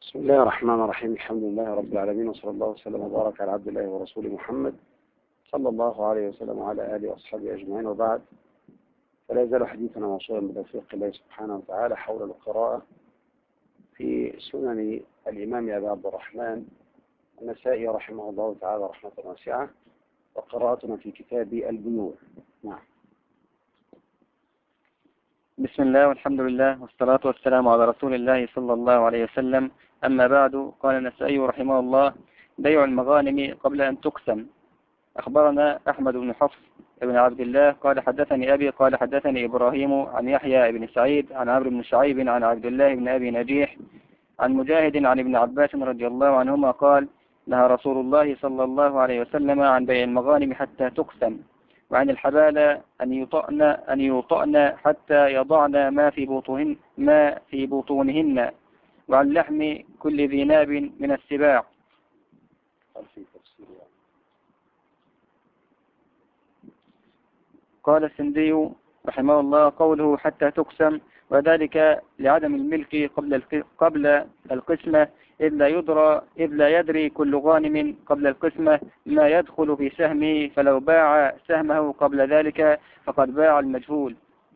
بسم الله الرحمن الرحيم. الحمد لله رب العالمين، وصلى الله وسلم وبارك على عبد الله ورسوله محمد صلى الله عليه وسلم وعلى آله وأصحابه أجمعين، وبعد. فلا يزال حديثنا موصولا بتوفيق الله سبحانه وتعالى حول القراءة في سنن الإمام أبي عبد الرحمن النسائي رحمه الله تعالى رحمة واسعة، وقراءتنا في كتاب البيوع. نعم. بسم الله والحمد لله والصلاة والسلام على رسول الله صلى الله عليه وسلم. أما بعد، قال النسائي رحمه الله: بيع المغانم قبل أن تقسم. أخبرنا أحمد بن حفص بن عبد الله قال حدثني أبي قال حدثني إبراهيم عن يحيى بن سعيد عن عمرو بن شعيب عن عبد الله بن أبي نجيح عن مجاهد عن ابن عباس رضي الله عنهما قال: نهى رسول الله صلى الله عليه وسلم عن بيع المغانم حتى تقسم، وعن الحبالة أن يوطأن حتى يضعن ما في بطونهن، وعن لحم كل ذي ناب من السباع. قال السندي رحمه الله: قوله حتى تقسم وذلك لعدم الملك قبل القسمة، إذ لا يدري كل غانم قبل القسمة ما يدخل في سهمه، فلو باع سهمه قبل ذلك فقد باع المجهول.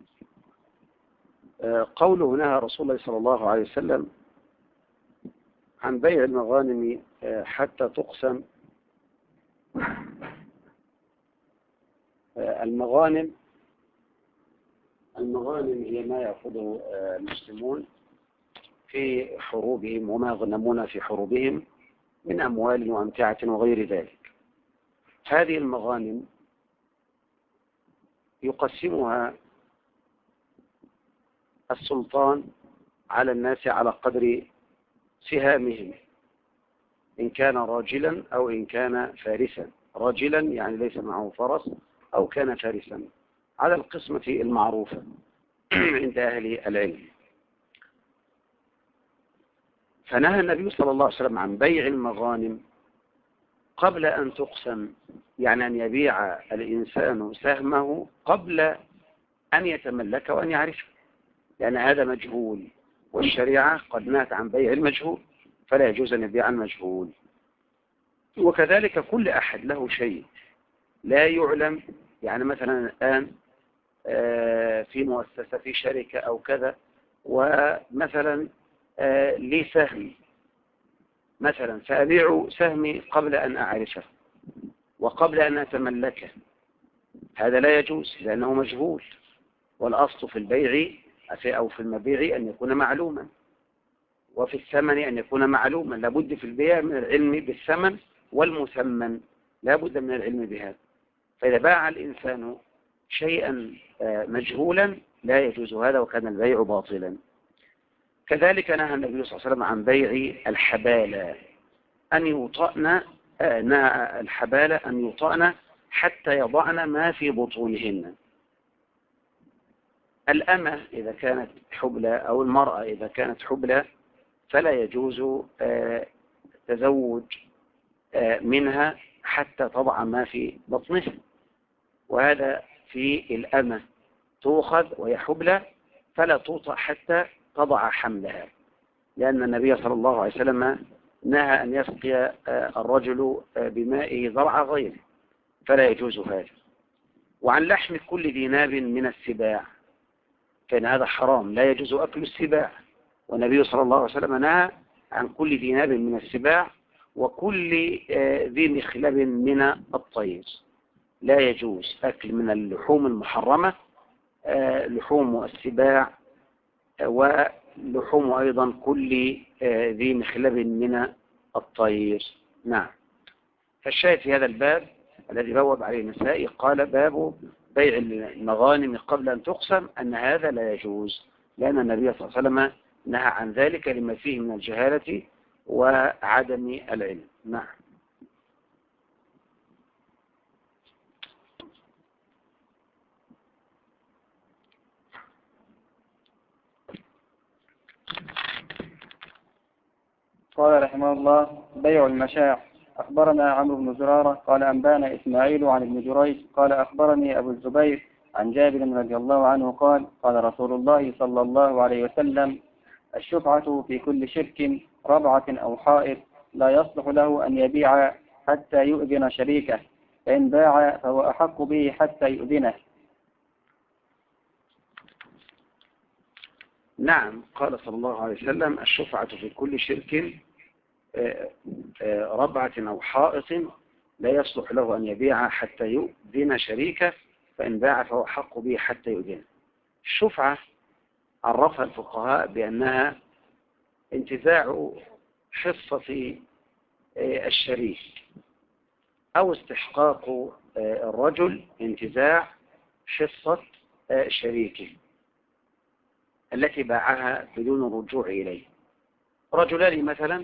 قوله نهى رسول الله صلى الله عليه وسلم عن بيع المغانم حتى تقسم. المغانم هي ما يأخذه المسلمون في حروبهم وما غنمون في حروبهم من أموال وأمتعة وغير ذلك. هذه المغانم يقسمها السلطان على الناس على قدر سهامهم، إن كان راجلا أو إن كان فارسا. راجلا يعني ليس معه فرس، أو كان فارسا، على القسمة المعروفة عند أهل العلم. فنهى النبي صلى الله عليه وسلم عن بيع المغانم قبل أن تقسم، يعني أن يبيع الإنسان سهمه قبل أن يتملك وأن يعرفه، لأن هذا مجهول، والشريعة قد نهت عن بيع المجهول، فلا يجوز أن يبيع المجهول. وكذلك كل أحد له شيء لا يعلم، يعني مثلا الآن في مؤسسة في شركة أو كذا، ومثلا لي سهم مثلا، فأبيع سهمي قبل أن أعرفه وقبل أن أتملكه، هذا لا يجوز لأنه مجهول. والأصل في البيع أو في المبيع أن يكون معلوما، وفي الثمن أن يكون معلوما. لابد في البيع من العلم بالثمن والمثمن، لابد من العلم بهذا. فإذا باع الإنسان شيئا مجهولا لا يجوز هذا، وكان البيع باطلا. كذلك نهى النبي صلى الله عليه وسلم عن بيع الحبالة أن يوطأن، نهى الحبالة أن يوطأن حتى يضعن ما في بطونهن. الأمة إذا كانت حبلى أو المرأة إذا كانت حبلى فلا يجوز تزوج منها حتى تضع ما في بطنها، وهذا في الأمة تؤخذ وهي حبلى فلا توطأ حتى تضع حملها، لأن النبي صلى الله عليه وسلم نهى أن يسقي الرجل بمائه ضرع غيره، فلا يجوز هذا. وعن لحم كل ذي ناب من السباع، كان هذا حرام، لا يجوز أكل السباع، والنبي صلى الله عليه وسلم نهى عن كل ذي ناب من السباع وكل ذي مخلب من الطير. لا يجوز أكل من اللحوم المحرمة، لحوم السباع ولحوم أيضا كل ذي مخلب من الطير. نعم. فالشاهد في هذا الباب الذي بوب عليه النسائي قال: باب بيع المغانم قبل أن تقسم، أن هذا لا يجوز، لأن النبي صلى الله عليه وسلم نهى عن ذلك لما فيه من الجهالة وعدم العلم. نعم. قال رحمه الله: بيع المشاع. أخبرنا عمرو بن زرارة قال أنبانا إسماعيل عن ابن جريج قال أخبرني أبو الزبير عن جابر رضي الله عنه قال: قال رسول الله صلى الله عليه وسلم: الشفعة في كل شرك ربعة أو حائط لا يصلح له أن يبيع حتى يؤذن شريكه، فإن باع فهو أحق به حتى يؤذنه. نعم، قال صلى الله عليه وسلم: الشفعة في كل شرك ربعة أو حائط لا يصلح له أن يبيع حتى يؤذن شريكه، فإن باع فهو حق به حتى يؤذنه. الشفعة عرفها الفقهاء بأنها انتزاع حصة الشريك، أو استحقاق الرجل انتزاع حصة شريكه التي باعها بدون الرجوع إليه. رجلان مثلا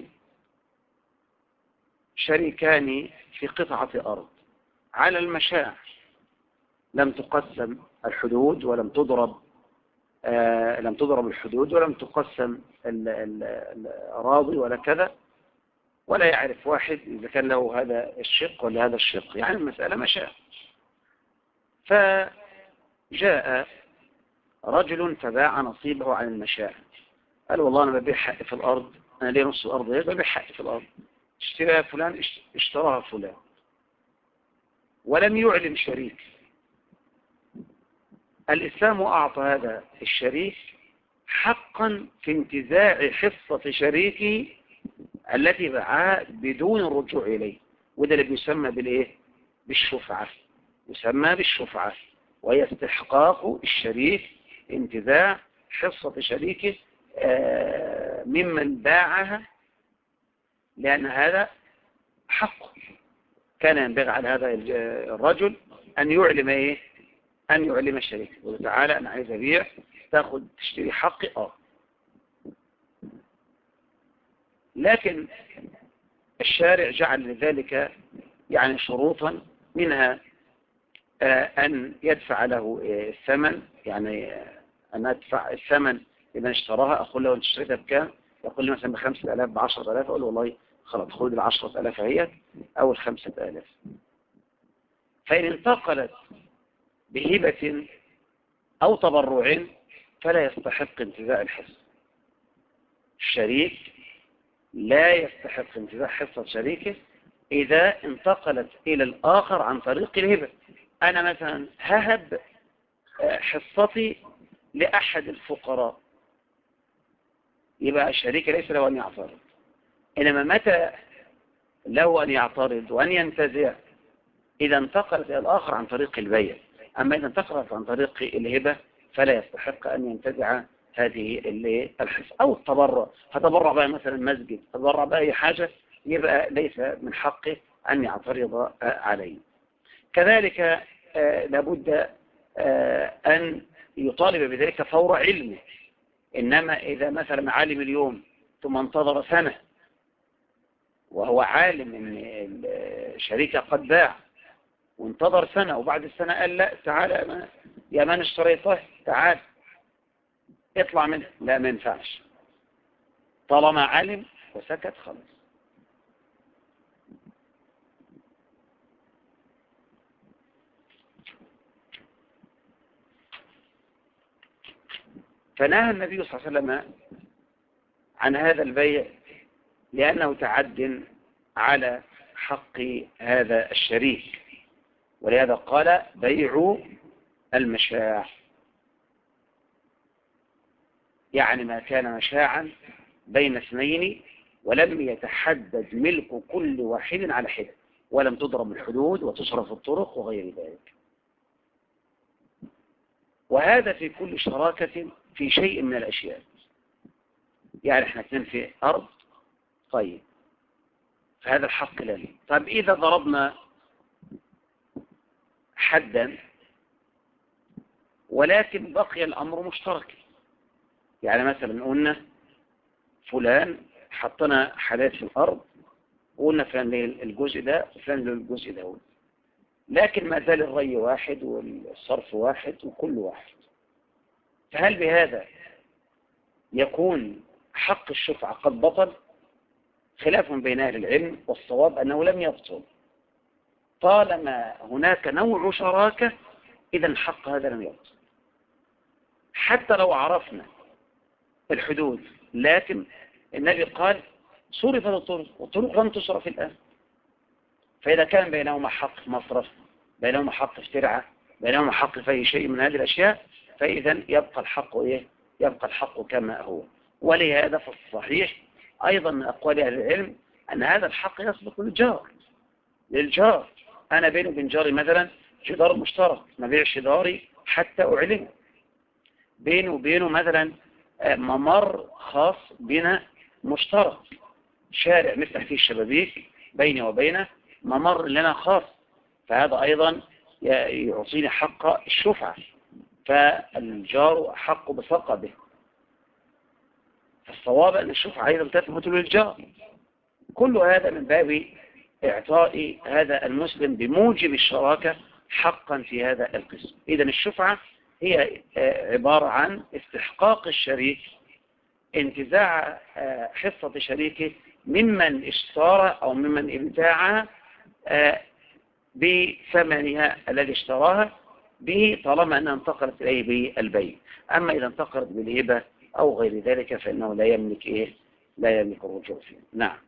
شريكان في قطعة أرض على المشاع، لم تقسم الحدود ولم تضرب الحدود ولم تقسم الأراضي ولا كذا، ولا يعرف واحد إذا كان له هذا الشق ولا هذا الشق، يعني المسألة مشاع. فجاء رجل فباع نصيبه عن المشاع، قال: والله أنا ببيع حقي في الأرض، أنا ليه نص الأرض هيك، ببيع حقي في الأرض، اشتراها فلان، اشتراها فلان، ولم يعلم شريك. الإسلام أعطى هذا الشريك حقا في انتزاع حصة شريكه التي باعها بدون الرجوع إليه، وده اللي بيسمى بالإيه؟ بالشفعة، يسمى بالشفعة، وهي استحقاق الشريك انتزاع حصة شريكه ممن باعها، لأن هذا حق. كان ينبغي على هذا الرجل أن يعلم إيه؟ أن يعلم الشريك، يقول: تعالى أنا عايز أبيع، تاخد تشتري حقي. لكن الشارع جعل لذلك يعني شروطا، منها أن يدفع له الثمن، يعني أن أدفع الثمن لمن اشتراها. أقول له: أنت اشتريتها بكام؟ يقول لي مثلا ب5,000 ب10,000، أقول له: والله خلاص خذ ال10,000 هي أو ال5,000. فإن انتقلت بهبة أو تبرع فلا يستحق انتزاع الحصة. الشريك لا يستحق انتزاع حصة شريكه إذا انتقلت إلى الآخر عن طريق الهبة. أنا مثلا ههب حصتي لأحد الفقراء، يبقى الشريك ليس له أن يعترض. إنما متى له أن يعترض وأن ينتزع؟ إذا انتقلت إلى الآخر عن طريق البيع. أما إذا انتقلت عن طريق الهبة فلا يستحق أن ينتزع هذه الحصة. أو التبرع، فتبرع بقى مثلا مسجد، تبرع بأي حاجة، يبقى ليس من حقه أن يعترض عليه. كذلك لابد أن يطالب بذلك فور علمه. إنما إذا مثلا عالم اليوم ثم انتظر سنة وهو عالم أن الشركة قد باع، وانتظر سنة وبعد السنة قال: لا تعالى يا من اشتريته، تعال اطلع منه، لا ما ينفعش. طالما علم وسكت خلاص. فنهى النبي صلى الله عليه وسلم عن هذا البيع لأنه تعد على حق هذا الشريك، ولهذا قال: بيع المشاع، يعني ما كان مشاعا بين اثنين ولم يتحدد ملك كل واحد على حدة، ولم تضرب الحدود وتصرف الطرق وغير ذلك. وهذا في كل شراكة في شيء من الأشياء. يعني احنا اثنين في أرض، طيب فهذا الحق لنا. طيب إذا ضربنا حدا ولكن بقي الأمر مشترك، يعني مثلا قلنا فلان، حطنا حالات في الأرض وقلنا فلان الجزء ده وفلان الجزء ده، لكن ما زال الري واحد والصرف واحد وكل واحد. فهل بهذا يكون حق الشفعة قد بطل؟ خلاف بين أهل العلم، والصواب أنه لم يبطل طالما هناك نوع شراكة. إذا حق هذا لم يبطل حتى لو عرفنا الحدود. لكن النبي قال: صرفت الطرق والطرق لم تصرف الآن. فإذا كان بينهما حق مصرف، بينهما حق افتراع، بينهما حق في أي شيء من هذه الأشياء، فإذا يبقى الحق إيه؟ يبقى الحق كما هو. ولهذا فالصحيح أيضا من أقوال أهل العلم أن هذا الحق يسبق للجار. أنا بيني وبين جاري مثلا جدار مشترك، ما بيعش جداري حتى أعلنه. بيني وبينه مثلا ممر خاص بنا مشترك، شارع نفتح فيه الشبابيك بيني وبينه، ممر لنا خاص، فهذا أيضا يعطيني حق الشفعة، فالجار حق بثقبه. فالصواب أن الشفعة أيضا تثبت للجار. كل هذا من باب إعطاء هذا المسلم بموجب الشراكة حقا في هذا القسم. إذن الشفعة هي عبارة عن استحقاق الشريك انتزاع حصة شريكه ممن اشترى أو ممن ابتاعها بثمنها الذي اشتراها به، طالما أنها انتقلت إليه بالبيع. أما إذا انتقلت بالهبة أو غير ذلك فإنه لا يملك لا يملك الرجوع فيه. نعم.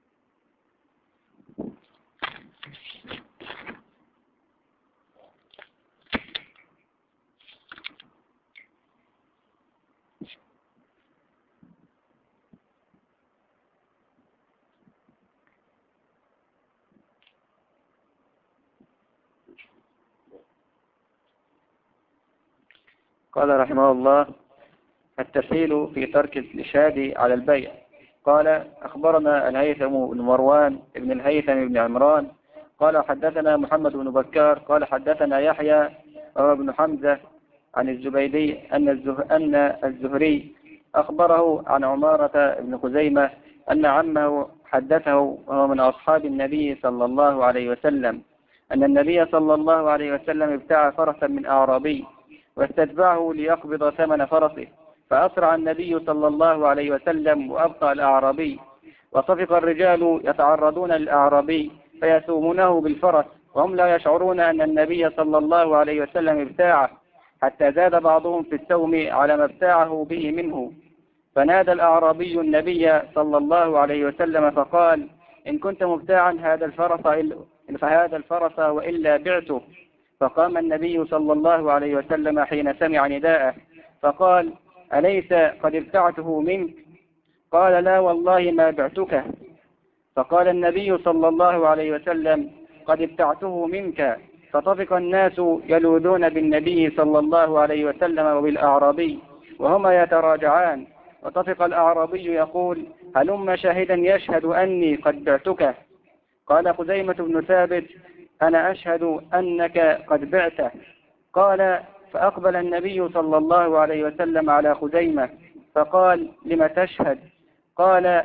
قال رحمه الله: التسهيل في ترك الإشهاد على البيع. قال: أخبرنا الهيثم بن مروان بن الهيثم بن عمران قال: حدثنا محمد بن بكار قال: حدثنا يحيى وهو ابن حمزة عن الزبيدي أن الزهري أخبره عن عمارة بن خزيمة أن عمه حدثه وهو من أصحاب النبي صلى الله عليه وسلم أن النبي صلى الله عليه وسلم ابتاع فرسا من أعرابي واستتبعه ليقبض ثمن فرسه، فأسرع النبي صلى الله عليه وسلم وأبقى الأعرابي، وصفق الرجال يتعرضون للأعرابي فيسومونه بالفرس وهم لا يشعرون أن النبي صلى الله عليه وسلم ابتاعه، حتى زاد بعضهم في السوم على ما ابتاعه به منه. فنادى الأعرابي النبي صلى الله عليه وسلم فقال: إن كنت مبتاعا فهذا الفرس وإلا بعته. فقام النبي صلى الله عليه وسلم حين سمع نداءه فقال: أليس قد ابتعته منك؟ قال: لا والله ما بعتك. فقال النبي صلى الله عليه وسلم: قد ابتعته منك. فطفق الناس يلوذون بالنبي صلى الله عليه وسلم وبالأعرابي وهما يتراجعان، وطفق الأعرابي يقول: هلم شاهدا يشهد أني قد بعتك. قال خزيمة بن ثابت: أنا أشهد أنك قد بعته. قال: فأقبل النبي صلى الله عليه وسلم على خزيمة فقال: لم تشهد؟ قال: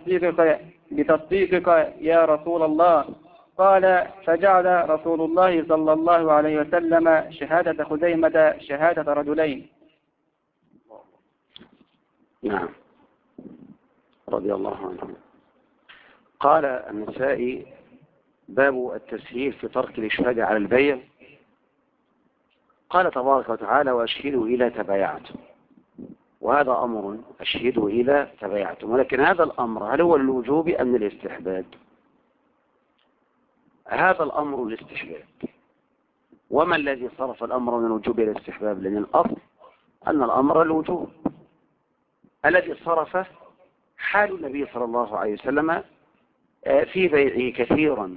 بتصديقك يا رسول الله. قال: فجعل رسول الله صلى الله عليه وسلم شهادة خزيمة شهادة رجلين. نعم، رضي الله عنه. قال النسائي: باب التسهيل في ترك الإشهاد على البيع. قال تبارك وتعالى: وأشهدوا إذا تبايعتم. وهذا أمر، أشهدوا إذا تبايعتم، ولكن هذا الأمر هل هو للوجوب أم للاستحباب؟ هذا الأمر للاستحباب. وما الذي صرف الأمر من الوجوب إلى الاستحباب؟ لأن الأصل أن الأمر للوجوب. الذي صرفه حال النبي صلى الله عليه وسلم في بيعه كثيرا.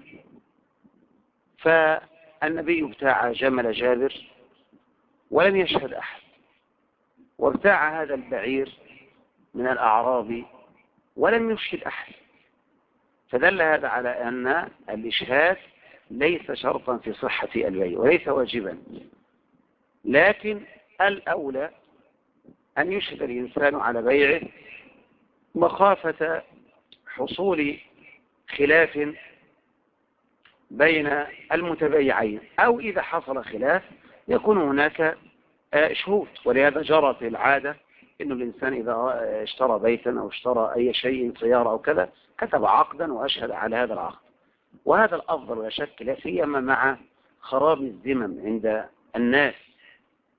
فالنبي ابتاع جمل جابر ولم يشهد أحد، وابتاع هذا البعير من الأعراب ولم يشهد أحد، فدل هذا على أن الإشهاد ليس شرطا في صحة البيع وليس واجبا، لكن الأولى أن يشهد الإنسان على بيعه مخافة حصول خلاف بين المتبايعين، أو إذا حصل خلاف يكون هناك شهود. ولهذا جرت العادة إنه الإنسان إذا اشترى بيتا أو اشترى أي شيء سيارة أو كذا كتب عقدا وأشهد على هذا العقد، وهذا الأفضل لا شك، لا سيما مع خراب الذمم عند الناس.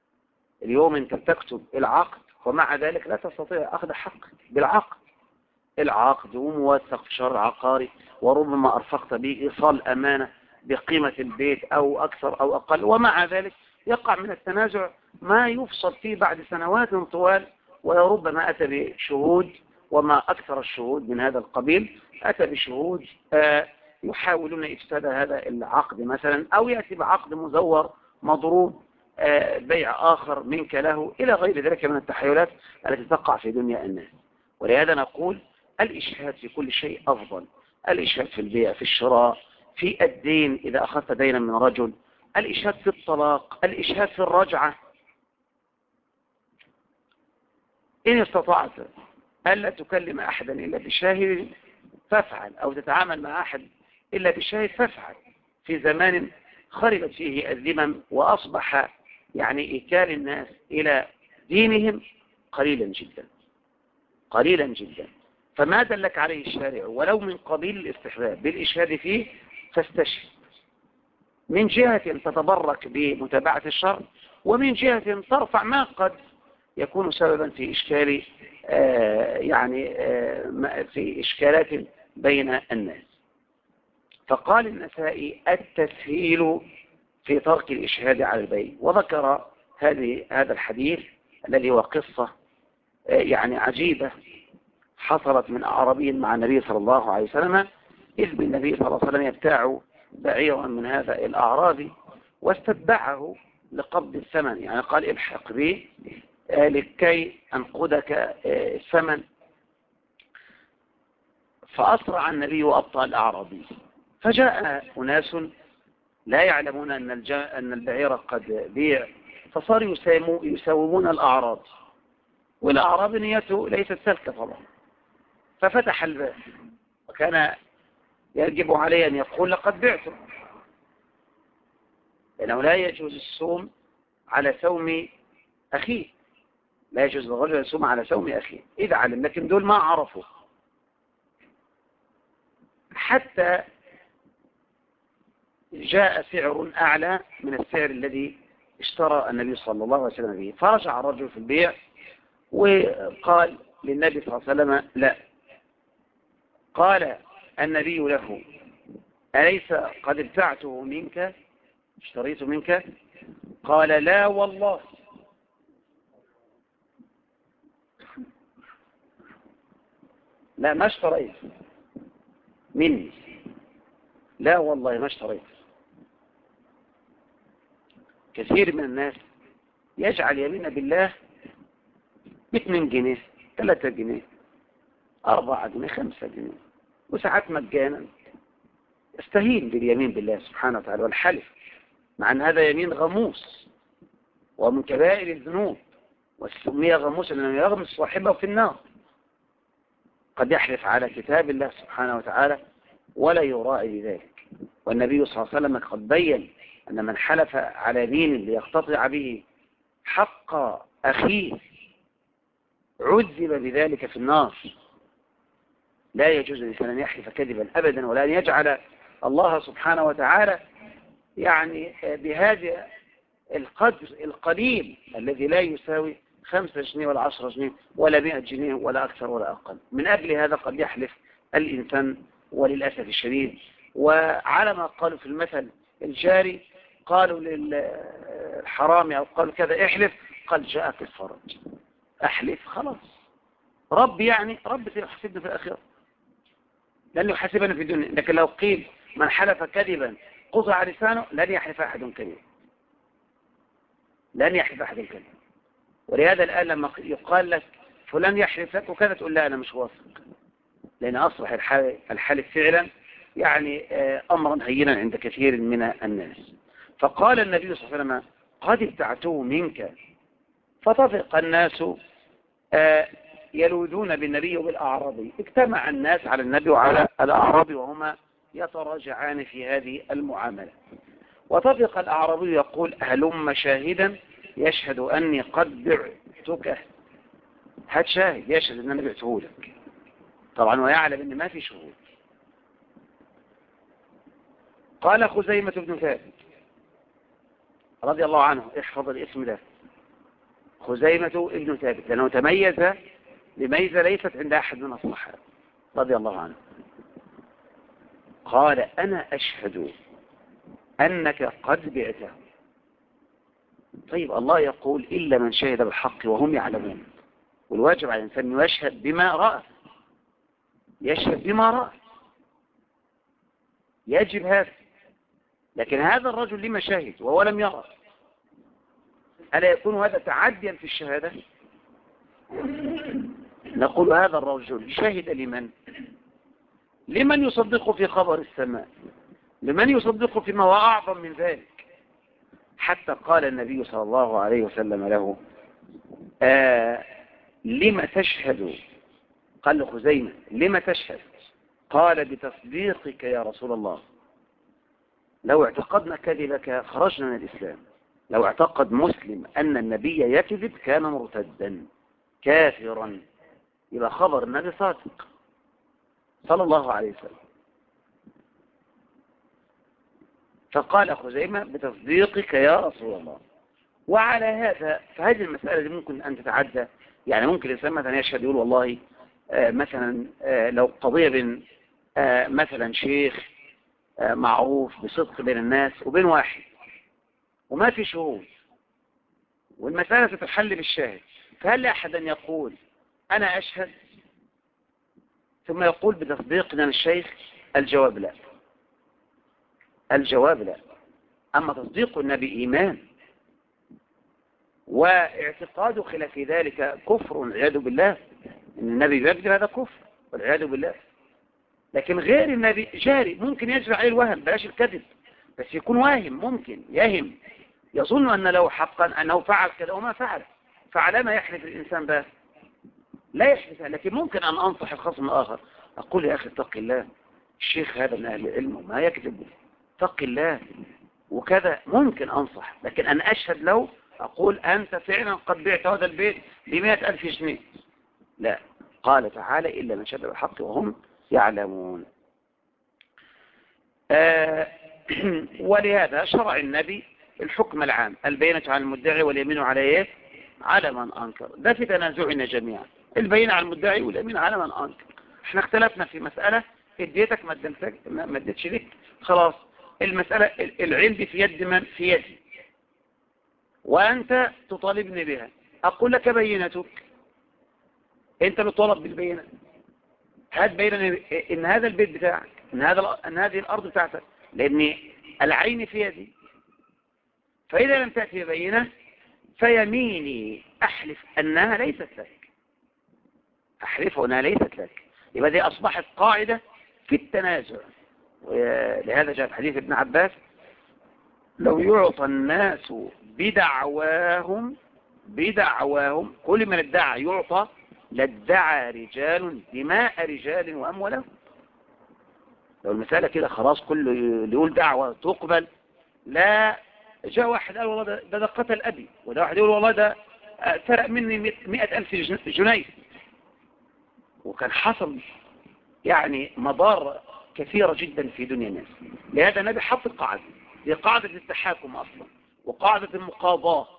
اليوم أنت تكتب العقد ومع ذلك لا تستطيع أخذ حق بالعقد، العقد وموثق في شهر عقاري، وربما أرفقت به إيصال أمانة بقيمة البيت أو أكثر أو أقل، ومع ذلك يقع من التنازع ما يفصل فيه بعد سنوات طوال، وربما أتى بشهود، وما أكثر الشهود من هذا القبيل أتى بشهود يحاولون إفساد هذا العقد مثلا، أو يأتي بعقد مزور مضروب بيع آخر منك له، إلى غير ذلك من التحيلات التي تقع في دنيا الناس. ولهذا نقول الإشهاد في كل شيء أفضل، الإشهاد في البيع، في الشراء، في الدين إذا أخذت دينا من رجل، الإشهاد في الطلاق، الإشهاد في الرجعة. إن استطعت ألا تكلم أحدا إلا بشاهد فافعل، أو تتعامل مع أحد إلا بشاهد فافعل، في زمان خربت فيه الذمم وأصبح يعني إيكال الناس إلى دينهم قليلا جدا قليلا جدا. فما دلك عليه الشارع ولو من قبيل الاستحباب بالإشهاد فيه فاستشهد، من جهة تتبرك بمتابعة الشر، ومن جهة ترفع ما قد يكون سببا في إشكال في إشكالات بين الناس. فقال النسائي التسهيل في ترك الإشهاد على البيع، وذكر هذا الحديث الذي هو قصة يعني عجيبة حصلت من أعرابي مع النبي صلى الله عليه وسلم، إذ بالنبي صلى الله عليه وسلم يبتاع بعيرا من هذا الأعرابي واستتبعه لقبض الثمن، يعني قال الحق بي لكي أنقذك الثمن. فأسرع النبي وأبطأ الأعرابي، فجاء أناس لا يعلمون أن البعير قد بيع، فصاروا يساومون الأعراب، والأعراب نيته ليست سلكة طبعا، ففتح الباب، وكان يجب عليه أن يقول لقد بعته، لأنه لا يجوز السوم على سوم أخيه، لا يجوز للرجل يسوم على سوم أخيه إذا علم، لكن دول ما عرفوا، حتى جاء سعر أعلى من السعر الذي اشترى النبي صلى الله عليه وسلم به. فرجع الرجل في البيع وقال للنبي صلى الله عليه وسلم لا. قال النبي له أليس قد ابتعته منك، اشتريته منك؟ قال لا والله. لا ما اشتريت مني، لا والله ما اشتريت. كثير من الناس يجعل يمين بالله ب2 جنيه 3 جنيه 4 جنيه 5 جنيه، وساعات مجانا، يستهين باليمين بالله سبحانه وتعالى والحلف، مع أن هذا يمين غموس ومن كبائر الذنوب، والسمية غموس لأنه يغمس صاحبه في النار. قد يحلف على كتاب الله سبحانه وتعالى ولا يراعي بذلك، والنبي صلى الله عليه وسلم قد بين أن من حلف على دين ليقتطع به حق أخيه عذب بذلك في النار. لا يجوز للإنسان أن يحلف كذبا أبدا، ولا أن يجعل الله سبحانه وتعالى يعني بهذا القدر القليل الذي لا يساوي 5 جنيه ولا 10 جنيه ولا 100 جنيه ولا أكثر ولا أقل. من أجل هذا قد يحلف الإنسان وللأسف الشديد. وعلى ما قالوا في المثل الجاري، قالوا للحرامي أو قالوا كذا احلف، قال جاءك الفرج، أحلف خلاص، رب يعني رب سيحاسبني في الآخرة لن يحاسبني في الدنيا. لكن لو قيل من حلف كذبا قطع لسانه لن يحلف أحد كذبا، لن يحلف أحد كذبا. ولهذا الآن لما يقال لك فلان يحلف لك وكذا تقول لا أنا مش واثق، لأن أصبح الحلف فعلا يعني أمرا هينا عند كثير من الناس. فقال النبي صلى الله عليه وسلم قد ابتعته منك، فطفق الناس يلوذون بالنبي وبالأعرابي. اجتمع الناس على النبي وعلى الأعرابي وهما يتراجعان في هذه المعاملة. وطفق الأعرابي يقول هلم شاهدا يشهد أني قد بعتك، هات شاهد يشهد أن أنا بعته لك. طبعا ويعلم أن ما في شهود. قال خزيمة بن ثابت رضي الله عنه، احفظ الاسم ده، خزيمة ابن ثابت، لأنه تميز بميزة ليست عند أحد من الصحابة، رضي الله عنه قال أنا أشهد أنك قد بعته. طيب الله يقول إلا من شهد بالحق وهم يعلمون، والواجب على الإنسان يشهد بما رأى، يشهد بما رأى، يجب هذا. لكن هذا الرجل لما شهد وهو لم يرى، ألا يكون هذا تعديا في الشهادة؟ نقول هذا الرجل شهد لمن يصدقه في خبر السماء، لمن يصدقه فيما هو أعظم من ذلك. حتى قال النبي صلى الله عليه وسلم له لما تشهد؟ قال لخزيمة لما تشهد؟ قال بتصديقك يا رسول الله. لو اعتقدنا كذبك خرجنا من الإسلام. لو اعتقد مسلم أن النبي يكذب كان مرتدا كافرا. يبقى خبر النبي صادق صلى الله عليه وسلم. فقال خزيمة بتصديقك يا رسول الله. وعلى هذا فهذه المسألة دي ممكن أن تتعدى. يعني ممكن الإنسان مثلا يشهد يقول والله مثلا لو قضية بين مثلا شيخ معروف بصدق بين الناس وبين واحد وما في شهود، والمسألة تتحل بالشاهد، فهل أحد أن يقول أنا أشهد ثم يقول بتصديقنا الشيخ؟ الجواب لا. الجواب لا. أما تصديق النبي إيمان، واعتقاد خلاف ذلك كفر والعياذ بالله. إن النبي يكذب هذا كفر والعياذ بالله. لكن غير النبي جاري ممكن يجري عليه الوهم، بلاش الكذب، بس يكون واهم، ممكن يهم يظن أن له حقا أنه فعل كذا وما فعل، فعلى ما يحلف الإنسان به؟ لا يحلف. لكن ممكن أن أنصح الخصم الآخر، أقول يا أخي اتق الله، الشيخ هذا من أهل العلم وما يكذب، اتق الله وكذا، ممكن أنصح. لكن أن أشهد له أقول أنت فعلا قد بعت هذا البيت ب100,000 جنيه، لا. قال تعالى إلا من شهد بالحق وهم يعلمون. ولهذا شرع النبي الحكم العام، البينة على المدعي واليمين على ايه؟ على من أنكر. ده في تنازعنا جميعا، البينة على المدعي واليمين على من أنكر. احنا اختلفنا في مسألة، اديتك ما اديتش لك، خلاص المسألة العلم في يد من؟ في يدي، وأنت تطالبني بها. أقول لك بينتك، أنت بتطالب بالبينة، هات بينة إن هذا البيت بتاعك، إن هذه الأرض بتاعتك، لأن العين في يدي. فإذا لم تأتي بينة فيميني أحلف أنها ليست لك، أحلف أنها ليست لك. يبقى دي أصبحت قاعدة في التنازع. لهذا جاء في حديث ابن عباس لو يعطى الناس بدعواهم كل من ادعى يعطى لادعى رجال دماء رجال وأموالهم. لو المسألة كده خلاص كله يقول دعوة تقبل، لا. جاء واحد قال والله ده قتل أبي، وده واحد يقول والله ده سرق مني 100,000 جنيه، وكان حصل يعني مضار كثيرة جدا في دنيا الناس. لهذا النبي حط القاعدة، هي قاعدة التحاكم أصلا وقاعدة المقاضاة،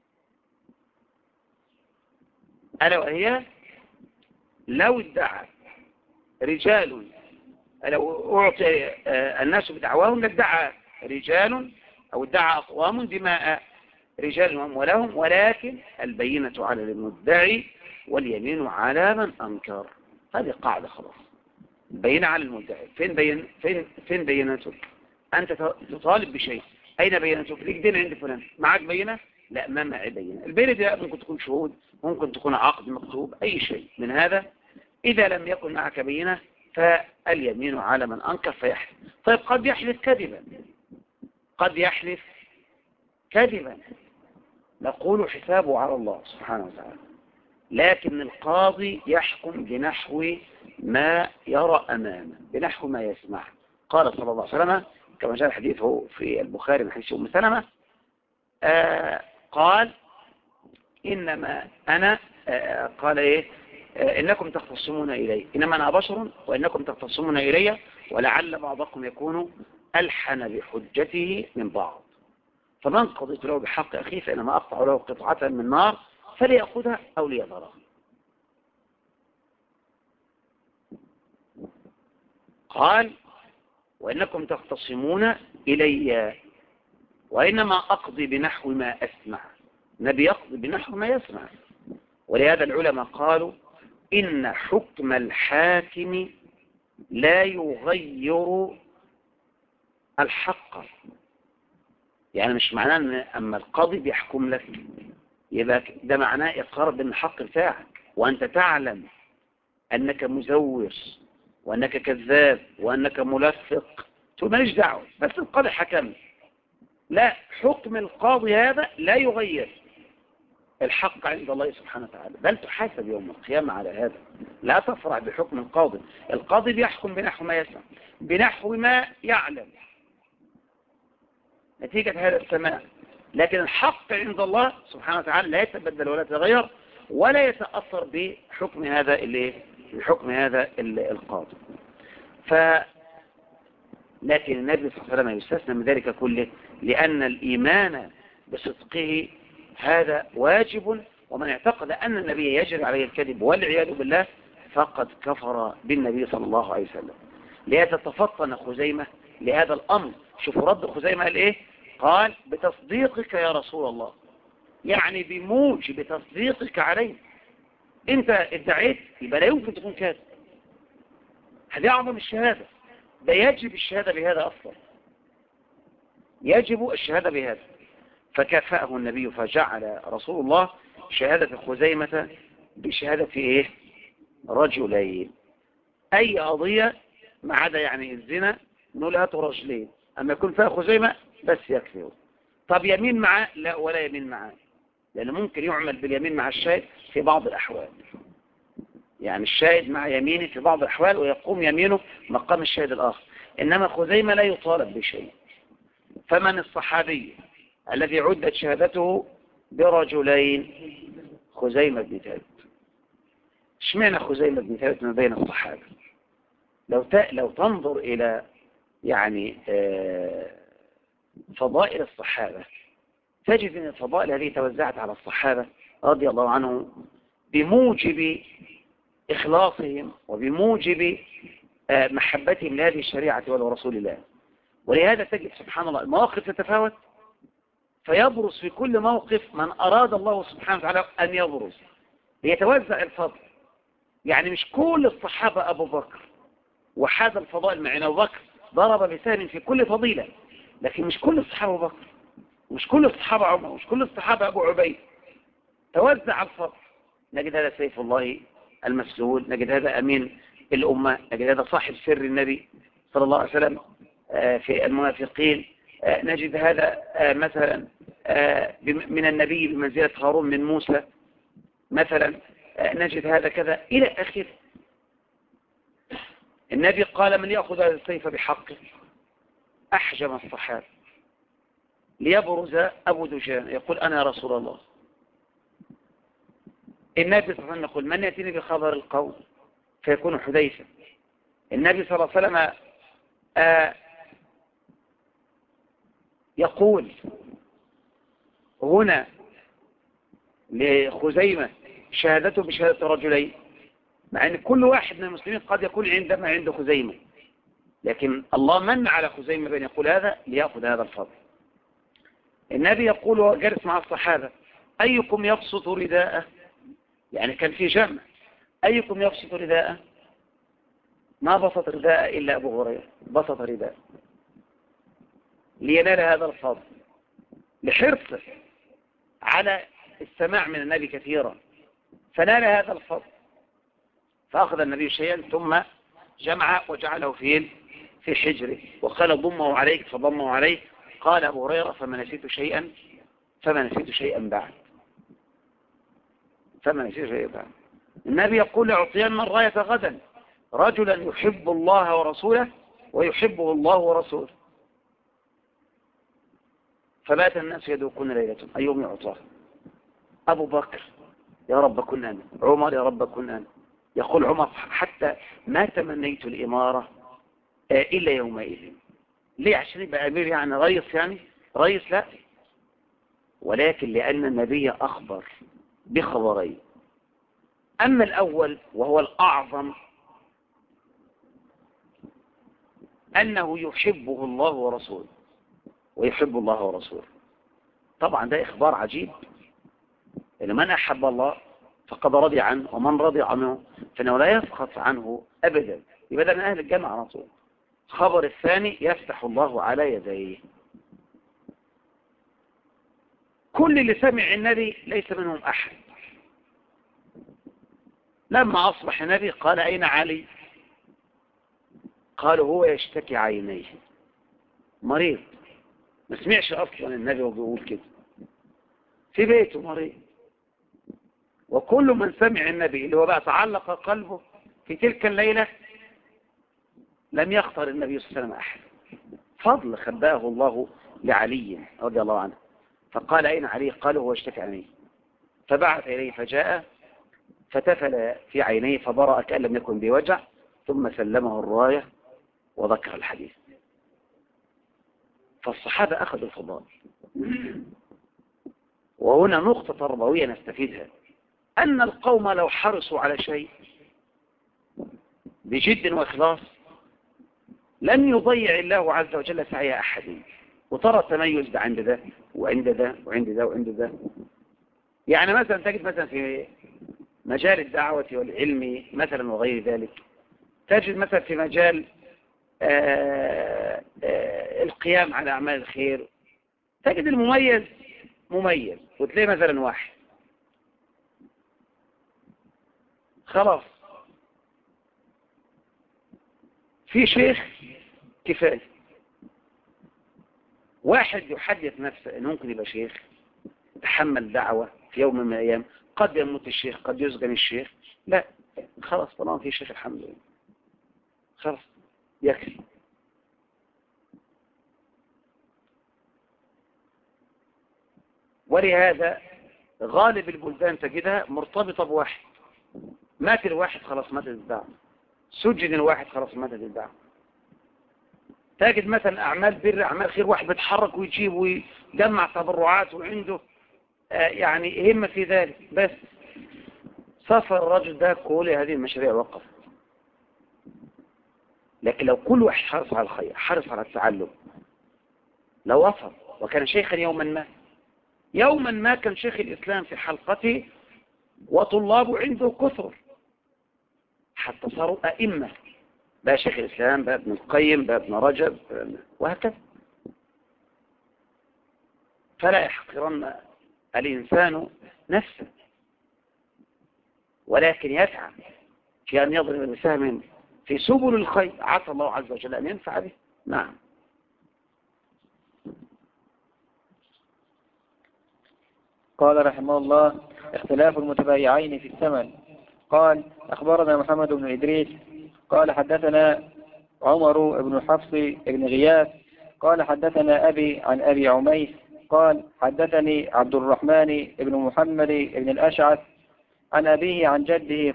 ألا وهي لو ادعى رجال، لو أعطي الناس بدعواهم لادعى رجال أو ادعى أقوام دماء رجال وأموالهم، ولكن البينة على المدعي واليمين على من أنكر. هذه قاعدة خلاص. البينة على المدعي. فين بينتك؟ أنت تطالب بشيء، أين بينتك؟ ليك دين عند فلان، معك بينة؟ لا، ما معي بينة. البينة دي ممكن تكون شهود، ممكن تكون عقد مكتوب، أي شيء من هذا. إذا لم يكن معك بينة فاليمين على من أنكر فيحلف. طيب قد يحلف كذبا، قد يحلف كذبا، نقول حسابه على الله سبحانه وتعالى. لكن القاضي يحكم بنحو ما يرى أمامه، بنحو ما يسمع. قال صلى الله عليه وسلم كما جاء حديثه في البخاري من حديث أم سلمة قال إنما أنا قال إيه؟ إنكم تختصمون إلي، إنما أنا بشر وإنكم تختصمون إلي، ولعل بعضكم يكون ألحن بحجته من بعض، فمن قضيت له بحق أخيه فإنما أقطع له قطعة من نار فليأخذها أو ليذرها. قال وإنكم تختصمون إلي وإنما أقضي بنحو ما أسمع. النبي يقضي بنحو ما يسمع. ولهذا العلماء قالوا إن حكم الحاكم لا يغير الحق. يعني مش معناه أن أما القاضي بيحكم لك يبقى ده معناه إقرار بالحق بتاعك، وأنت تعلم أنك مزور وأنك كذاب وأنك ملفق، تقول ماليش دعوة بس القاضي حكم. لا، حكم القاضي هذا لا يغير الحق عند الله سبحانه وتعالى، بل تحاسب يوم القيامة على هذا. لا تفرح بحكم القاضي. القاضي بيحكم بنحو ما يسمع، بنحو ما يعلم نتيجة هذا السماع. لكن الحق عند الله سبحانه وتعالى لا يتبدل ولا يتغير ولا يتأثر بحكم هذا القاضي. لكن النبي صلى الله عليه وسلم يستثنى من ذلك كله، لأن الإيمان بصدقه هذا واجب، ومن اعتقد أن النبي يجري عليه الكذب والعياذ بالله فقد كفر بالنبي صلى الله عليه وسلم. ليتفطن خزيمة لهذا الأمر. شوفوا رد خزيمة قال إيه؟ قال بتصديقك يا رسول الله، يعني بموجب تصديقك عليه. أنت ادعيت يبقى لا يمكن تكون كاذب. هذه أعظم الشهادة، ده يجب الشهادة بهذا أصلا، يجب الشهادة بهذا. فكافأه النبي فجعل رسول الله شهادة خزيمة بشهادة إيه؟ رجلين. أي قضية ما عدا يعني الزنا نقول هاتوا رجلين، أما يكون فيها خزيمة بس يكفيه. طب يمين معاه؟ لا، ولا يمين معاه، لأنه ممكن يعمل باليمين مع الشاهد في بعض الأحوال. يعني الشاهد مع يمينه في بعض الأحوال ويقوم يمينه مقام الشاهد الآخر. إنما خزيمة لا يطالب بشيء. فمن الصحابي الذي عدت شهادته برجلين؟ خزيمة بن ثابت. اشمعنى خزيمة بن ثابت من بين الصحابة؟ لو تنظر إلى يعني فضائل الصحابة تجد أن الفضائل هذه توزعت على الصحابة رضي الله عنهم بموجب إخلاصهم وبموجب محبتهم لهذه الشريعة ولرسول الله. ولهذا تجد سبحان الله المواقف تتفاوت، فيبرز في كل موقف من أراد الله سبحانه وتعالى أن يبرز، ليتوزع الفضل. يعني مش كل الصحابة أبو بكر وحاد الفضائل معنا. أبو بكر ضرب بسهم في كل فضيلة، لكن مش كل الصحابة أبو بكر، مش كل الصحابة عمر، مش كل الصحابة أبو عبيد. توزع الفضل. نجد هذا سيف الله المسلول، نجد هذا أمين الأمة، نجد هذا صاحب سر النبي صلى الله عليه وسلم في المنافقين، نجد هذا مثلا من النبي بمنزلة هارون من موسى مثلا، نجد هذا كذا إلى آخره. النبي قال من يأخذ هذا السيف بحقه؟ أحجم الصحابة ليبرز أبو دجان يقول أنا يا رسول الله. النبي صلى الله عليه وسلم يقول من يأتيني بخبر القوم؟ فيكون حذيفة. النبي صلى الله عليه وسلم يقول هنا لخزيمة شهادته بشهادة رجلين، مع أن كل واحد من المسلمين قد يكون عندما عند خزيمة، لكن الله من على خزيمة بأن يقول هذا ليأخذ هذا الفضل. النبي يقول وجلس مع الصحابة أيكم يبسط رداءه؟ يعني كان في جمع، أيكم يبسط رداءه؟ ما بسط رداءه إلا أبو هريرة، بسط رداءه لينال هذا الفضل لحرصه على السماع من النبي كثيرا، فنال هذا الفضل. فأخذ النبي شيئا ثم جمع وجعله في حجره وقال ضمه عليك فضمه عليه. قال أبو هريرة فما نسيت شيئا بعد. النبي يقول أعطينا الراية غدا رجلا يحب الله ورسوله ويحبه الله ورسوله. فبات الناس يدوقون ليلتهم أيهم يعطاه. أبو بكر يا رب كن أنا، عمر يا رب كن أنا. يقول عمر حتى ما تمنيت الإمارة إلا يومئذ. ليه؟ عشان يبقى أمير يعني رئيس لا، ولكن لأن النبي أخبر بخبرين. أما الأول وهو الأعظم أنه يحبه الله ورسوله ويحب الله ورسوله. طبعا ده إخبار عجيب، إن من أحب الله فقد رضي عنه، ومن رضي عنه فإنه لا يسخط عنه أبدا، يبقى ده من أهل الجنة على طول. الخبر الثاني: يفتح الله على يديه. كل اللي سمع النبي ليس منهم أحد. لما أصبح النبي قال: أين علي؟ قالوا: هو يشتكي عينيه، مريض. ما سمعش أصلا النبي وبيقول كده، في بيته مريض. وكل من سمع النبي اللي هو بقى تعلق قلبه في تلك الليلة لم يختار النبي صلى الله عليه وسلم أحد. فضل خباه الله لعلي رضي الله عنه. فقال: أين علي؟ قالوا: هو يشتكي عينيه. فبعث إليه فجاء فتفل في عينيه فبرأ كأن لم يكن بوجع، ثم سلمه الراية وذكر الحديث. فالصحابة أخذوا الفضائل. وهنا نقطة تربوية نستفيدها، أن القوم لو حرصوا على شيء بجد وإخلاص لن يضيع الله عز وجل سعي أحد. وترى التميز ده عند ده وعند ده وعند ده وعند ده. يعني مثلا تجد مثلا في مجال الدعوة والعلم مثلا وغير ذلك، تجد مثلا في مجال القيام على أعمال الخير، تجد المميز مميز، وتلاقي مثلا واحد خلاص في شيخ كفاية. واحد يحدث نفسه انه ممكن يبقى شيخ، يتحمل دعوة في يوم من الأيام، قد يموت الشيخ، قد يسجن الشيخ، لا خلاص طالما في شيخ الحمد لله خلاص يكفي. ولهذا غالب البلدان تجدها مرتبطة بواحد، مات الواحد خلاص ماتت الدعوة، سجن الواحد خلاص ماتت الدعوة. تجد مثلا أعمال بر أعمال خير، واحد بيتحرك ويجيب ويجمع تبرعات وعنده يعني همة في ذلك، بس سافر الرجل ده كل هذه المشاريع وقف. لكن لو كل واحد حرص على الخير، حرص على التعلم، لو وصل وكان شيخا يوما ما كان شيخ الإسلام في حلقته وطلابه عنده كثر حتى صاروا أئمة، بقى شيخ الإسلام، بقى ابن القيم، بقى ابن رجب، وهكذا. فلا يحقرن الإنسان نفسه، ولكن يسعى في أن يضرب بسهم في سبل الخير، عسى الله عز وجل أن ينفع به. نعم. قال رحمه الله: اختلاف المتبايعين في الثمن. قال: أخبرنا محمد بن إدريس قال حدثنا عمر بن حفص بن غياث قال حدثنا أبي عن أبي عميس قال حدثني عبد الرحمن بن محمد بن الأشعث عن أبيه عن جده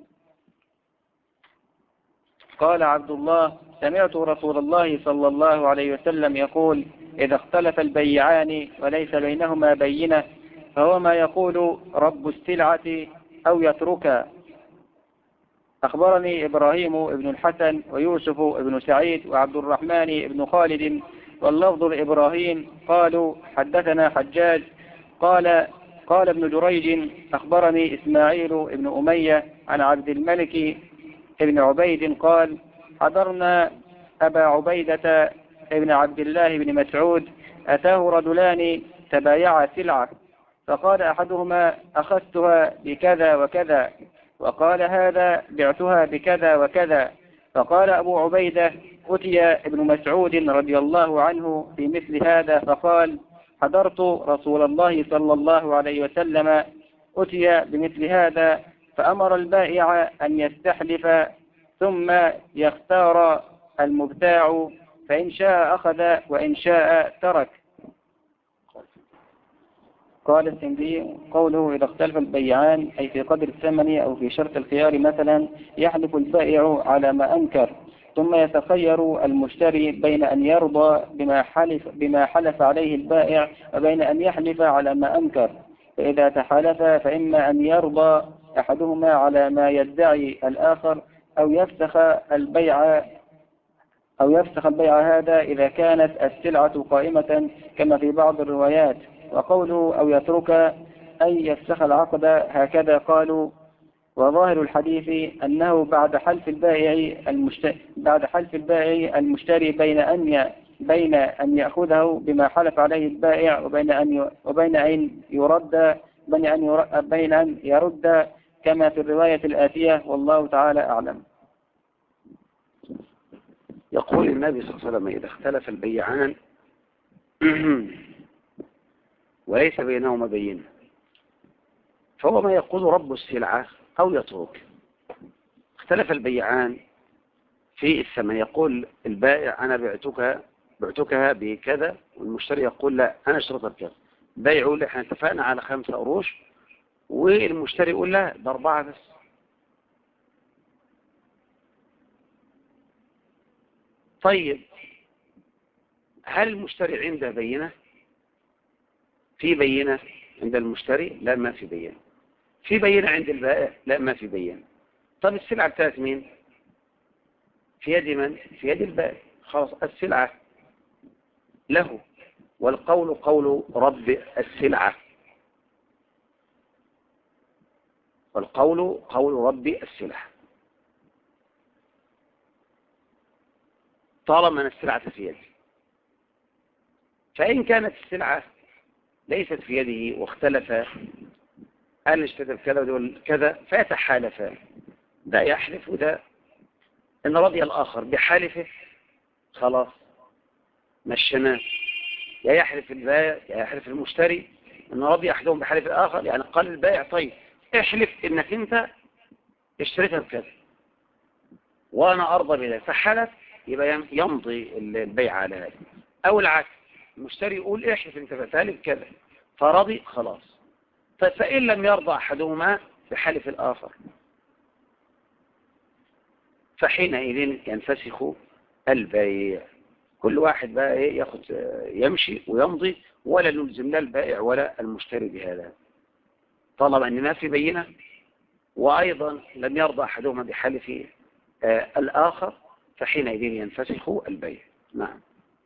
قال عبد الله: سمعت رسول الله صلى الله عليه وسلم يقول: إذا اختلف البيعان وليس بينهما بينة فهو ما يقول رب السلعة أو يتركها. أخبرني إبراهيم بن الحسن ويوسف بن سعيد وعبد الرحمن بن خالد واللفظ لإبراهيم قالوا حدثنا حجاج قال ابن جريج: أخبرني إسماعيل بن أمية عن عبد الملك بن عبيد قال: حضرنا أبا عبيدة بن عبد الله بن مسعود أتاه رجلان تبايعا سلعة، فقال أحدهما: أخذتها بكذا وكذا، وقال هذا: بعتها بكذا وكذا. فقال أبو عبيدة: أتي ابن مسعود رضي الله عنه في مثل هذا فقال: حضرت رسول الله صلى الله عليه وسلم أتي بمثل هذا، فأمر البائع أن يستحلف ثم يختار المبتاع، فإن شاء أخذ وإن شاء ترك. قال السندي: قوله إذا اختلف البيعان أي في قدر الثمن أو في شرط الخيار. مثلا يحلف البائع على ما أنكر ثم يتخير المشتري بين أن يرضى بما حلف عليه البائع وبين أن يحلف على ما أنكر، فإذا تحالف فإما أن يرضى أحدهما على ما يدعي الآخر أو يفسخ البيع أو يفسخ البيع هذا إذا كانت السلعة قائمة كما في بعض الروايات. وقوله أو يترك أي يفسخ العقد هكذا قالوا. وظاهر الحديث أنه بعد حلف البائع المشتري بين أن يأخذه بما حلف عليه البائع وبين أن يرد كما في الرواية الآتية، والله تعالى أعلم. يقول النبي صلى الله عليه وسلم: إذا اختلف البيعان وليس بينهما بينة فهو ما يقول رب السلعة أو يترك. اختلف البيعان في الثمن، يقول البائع: أنا بعتكها بكذا، والمشتري يقول: لا، أنا اشتريتها بكذا. البائع يقول: احنا اتفقنا على 5 قروش، والمشتري يقول: لا، ده 4 بس. طيب، هل المشتري عنده بينة؟ في بينة عند المشتري؟ لا، ما في بينة. في بينة عند البائع؟ لا، ما في بينة. طب السلعة بتاعت مين؟ في يد من؟ في يد البائع. خلاص، السلعة له، والقول قول رب السلعة، والقول قول رب السلعة، طالما أن السلعة في يده. فإن كانت السلعة ليست في يده واختلف، أن اشتري كذا ودول كذا، فيتحالفان، ده يحلف وده. إن رضي الآخر بحالفه خلاص مشيناه، يا يحلف البائع يا يحلف المشتري. إن رضي أحدهم بحالف الآخر، يعني قال البائع: طيب احلف إنك أنت اشتريتها بكذا وأنا أرضى بذلك، فحلف، يبقى يمضي البيع على هذا. أو العكس، المشتري يقول: احلف أنت بعتها لي بكذا، فرضي، خلاص. فإن لم يرضى أحدهما بحلف الآخر فحينئذ ينفسخ البيع. كل واحد بقى ياخد يمشي ويمضي، ولا نلزم لا البائع ولا المشتري بهذا، طالما أن ما في بينة، وأيضا لم يرضى أحدهما بحلف الآخر، فحينئذ ينفسخ البيع. نعم.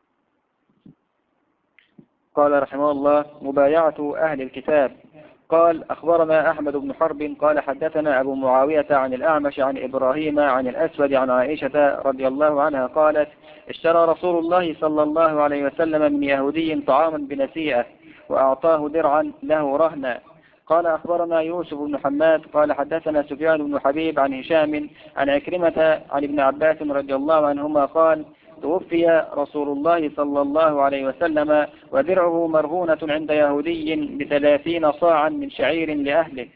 قال رحمه الله: مبايعة أهل الكتاب. قال: أخبرنا أحمد بن حرب قال حدثنا أبو معاوية عن الأعمش عن إبراهيم عن الأسود عن عائشة رضي الله عنها قالت: اشترى رسول الله صلى الله عليه وسلم من يهودي طعاما بنسيئة وأعطاه درعا له رهنا. قال: أخبرنا يوسف بن حماد قال حدثنا سفيان بن حبيب عن هشام عن عكرمة عن ابن عباس رضي الله عنهما قال: توفي رسول الله صلى الله عليه وسلم ودرعه مرهونة عند يهودي ب30 صاعا من شعير لأهله.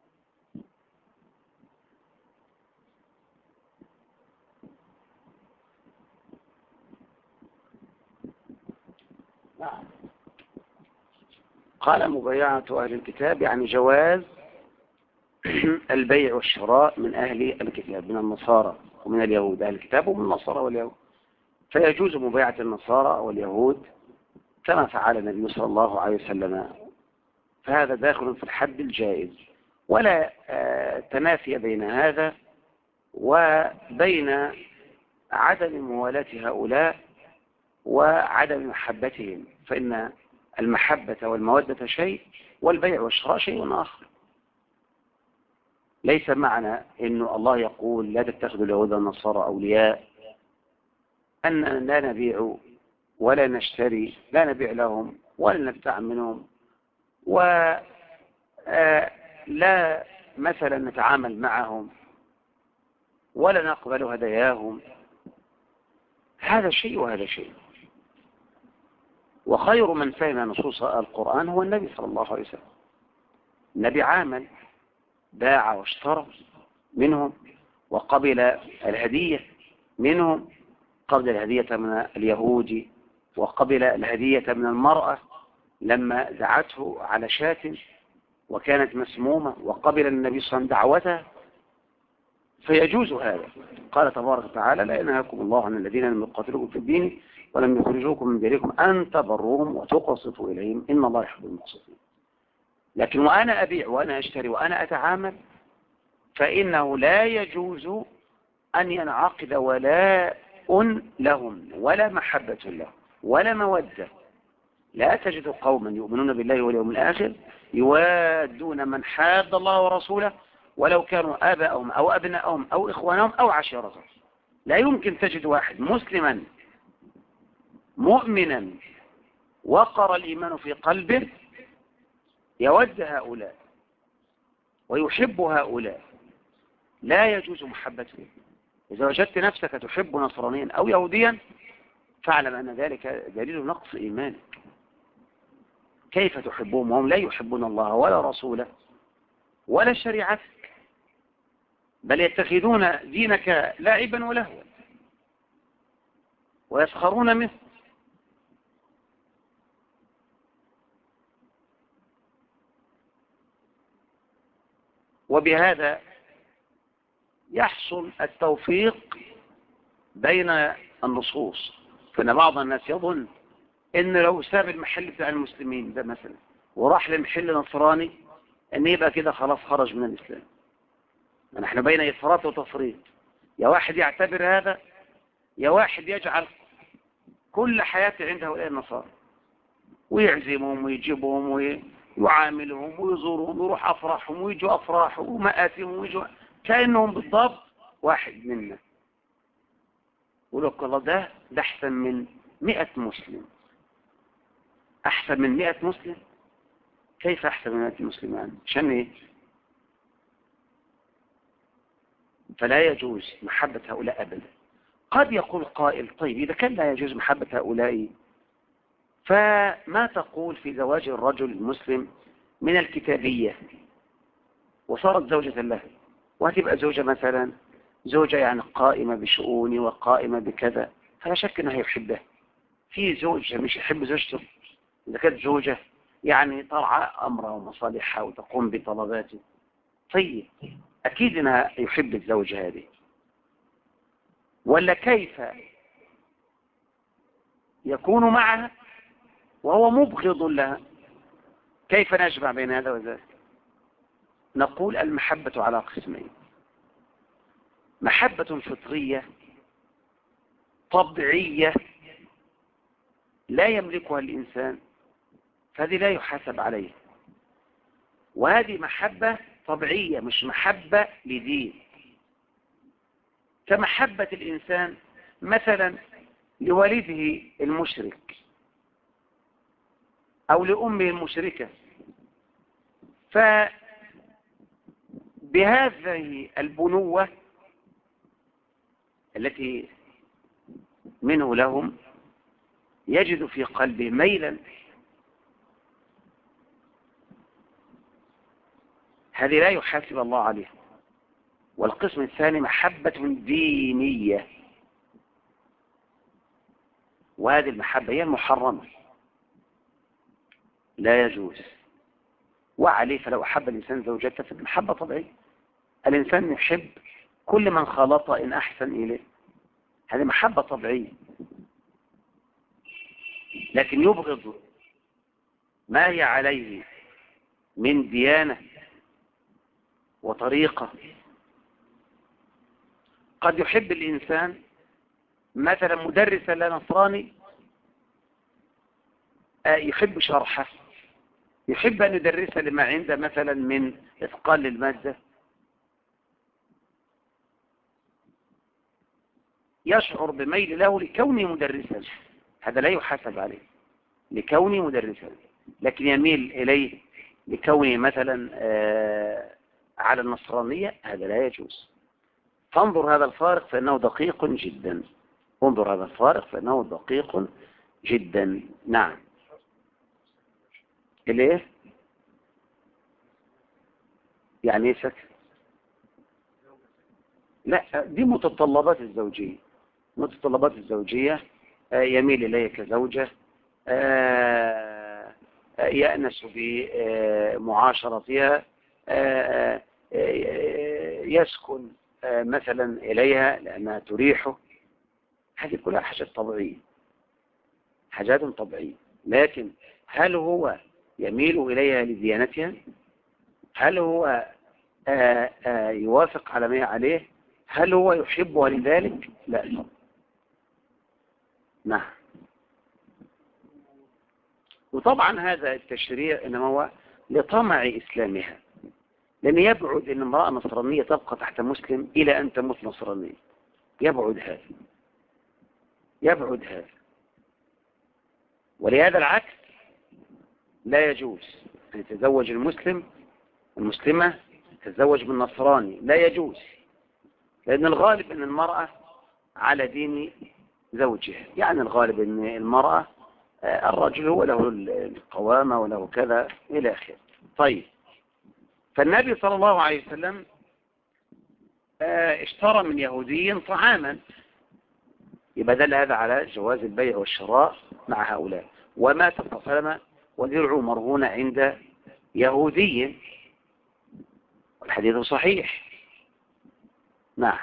قال: مبايعة أهل الكتاب يعني جواز البيع والشراء من أهل الكتاب، من النصارى ومن اليهود. أهل الكتاب ومن النصارى واليهود، فيجوز مبايعة النصارى واليهود كما فعل النبي صلى الله عليه وسلم. فهذا داخل في الحد الجائز، ولا تنافي بين هذا وبين عدم موالاة هؤلاء وعدم محبتهم، فإن المحبة والمودة شيء، والبيع والشراء شيء آخر. ليس معنى إنه الله يقول: لا تتخذوا اليهود والنصارى أولياء، أن لا نبيع ولا نشتري، لا نبيع لهم ولا نبتاع منهم، ولا مثلا نتعامل معهم ولا نقبل هداياهم. هذا شيء وهذا شيء. وخير من فهم نصوص القرآن هو النبي صلى الله عليه وسلم. النبي عامل، باع واشترى منهم، وقبل الهدية منهم، قبل الهدية من اليهودي، وقبل الهدية من المرأة لما دعته على شاة وكانت مسمومة، وقبل النبي صلى الله عليه وسلم دعوته. فيجوز هذا. قال تبارك وتعالى: لا ينهاكم الله عن الذين لم يقاتلوكم في الدين ولم يخرجوكم من ديركم أن تبروهم وتقسطوا إليهم إن الله يحب المقسطين. لكن وأنا أبيع وأنا أشتري وأنا أتعامل، فإنه لا يجوز أن ينعقد ولا لهم ولا محبة لهم ولا مودة. لا تجد قوما يؤمنون بالله واليوم الآخر يوادون من حاد الله ورسوله ولو كانوا آباءهم أو أبناءهم أو إخوانهم أو عشيرتهم. لا يمكن تجد واحد مسلما مؤمنا وقر الإيمان في قلبه يود هؤلاء ويحب هؤلاء. لا يجوز محبته. إذا وجدت نفسك تحب نصرانيا أو يهوديا فاعلم أن ذلك دليل نقص إيمانك. كيف تحبهم وهم لا يحبون الله ولا رسوله ولا شريعتك، بل يتخذون دينك لاعبا ولهوا ويسخرون منه. وبهذا يحصل التوفيق بين النصوص. فإن بعض الناس يظن إن لو ساب المحل بتاع المسلمين ده مثلا وراح لمحل نصراني إن يبقى كده خلاص خرج من الإسلام. نحن بين إفراط وتفريط. يا واحد يعتبر هذا، يا واحد يجعل كل حياته عند هؤلاء النصارى ويعزمهم ويجيبهم ويعاملهم ويزورهم ويروح أفراحهم ويجوا أفراحهم ومآتهم ويجوا كأنهم بالضبط واحد منا. ولك الله ده أحسن من 100 مسلم. أحسن من 100 مسلم؟ كيف أحسن من 100 مسلم يعني؟ عشان إيه؟ فلا يجوز محبة هؤلاء أبدا. قد يقول قائل طيب إذا كان لا يجوز محبة هؤلاء فما تقول في زواج الرجل المسلم من الكتابية وصارت زوجة له، وهتبقى زوجة مثلا زوجة يعني قائمة بشؤونه وقائمة بكذا، فلا شك أنه يحبه. في زوج مش يحب زوجته إذا كانت زوجة يعني ترعى أمره ومصالحها وتقوم بطلباته، طيب أكيد أنها يحب الزوجة هذه. ولا كيف يكون معها وهو مبغض لها؟ كيف نجمع بين هذا وذاك؟ نقول المحبة على قسمين: محبة فطرية طبيعية لا يملكها الإنسان، فهذه لا يحاسب عليها. وهذه محبة طبيعية مش محبة لدين، كمحبة الإنسان مثلا لوالده المشرك أو لأمه المشركة. فبهذه البنوة التي منه لهم يجد في قلبه ميلا. هذه لا يحاسب الله عليها. والقسم الثاني محبة دينية، وهذه المحبة هي المحرمة لا يجوز. وعليه فلو أحب الإنسان زوجته فالمحبة طبيعية. الإنسان يحب كل من خالط إن أحسن إليه، هذه محبة طبيعية. لكن يبغض ما هي عليه من ديانة وطريقة. قد يحب الإنسان مثلا مدرسا لنصراني يحب شرحه، يحب أن يدرس لما عنده مثلا من إثقال للمادة، يشعر بميل له لكونه مدرسا، هذا لا يحاسب عليه لكونه مدرسا. لكن يميل إليه لكونه مثلا على النصرانية، هذا لا يجوز. فانظر هذا الفارق فإنه دقيق جدا. انظر هذا الفارق فإنه دقيق جدا. نعم. ليه؟ يعني ايه سكت؟ لا، دي متطلبات الزوجية. متطلبات الزوجية يميل إليه كزوجة، يأنس بمعاشرتها، يسكن مثلا إليها لأنها تريحه. هذه كلها حاجات طبيعية، حاجات طبيعية. لكن هل هو يميل إليها لديانتها؟ هل هو يوافق على ما هي عليه؟ هل هو يحبها لذلك؟ لا. نعم. وطبعا هذا التشريع إنما هو لطمع إسلامها، لأن يبعد أن امرأة نصرانية تبقى تحت مسلم إلى أن تموت نصرانية. يبعد هذا، يبعد هذا. ولهذا العكس لا يجوز أن يتزوج المسلمة تتزوج بالنصراني، لا يجوز، لأن الغالب أن المرأة على دين زوجها. يعني الغالب أن المرأة الرجل هو له القوامة وله كذا إلى آخره. طيب، فالنبي صلى الله عليه وسلم اشترى من يهودي طعاما، يبقى دل هذا على جواز البيع والشراء مع هؤلاء. ومات صلى الله عليه وسلم ودرعه مرهون عند يهودي، والحديث صحيح. نعم.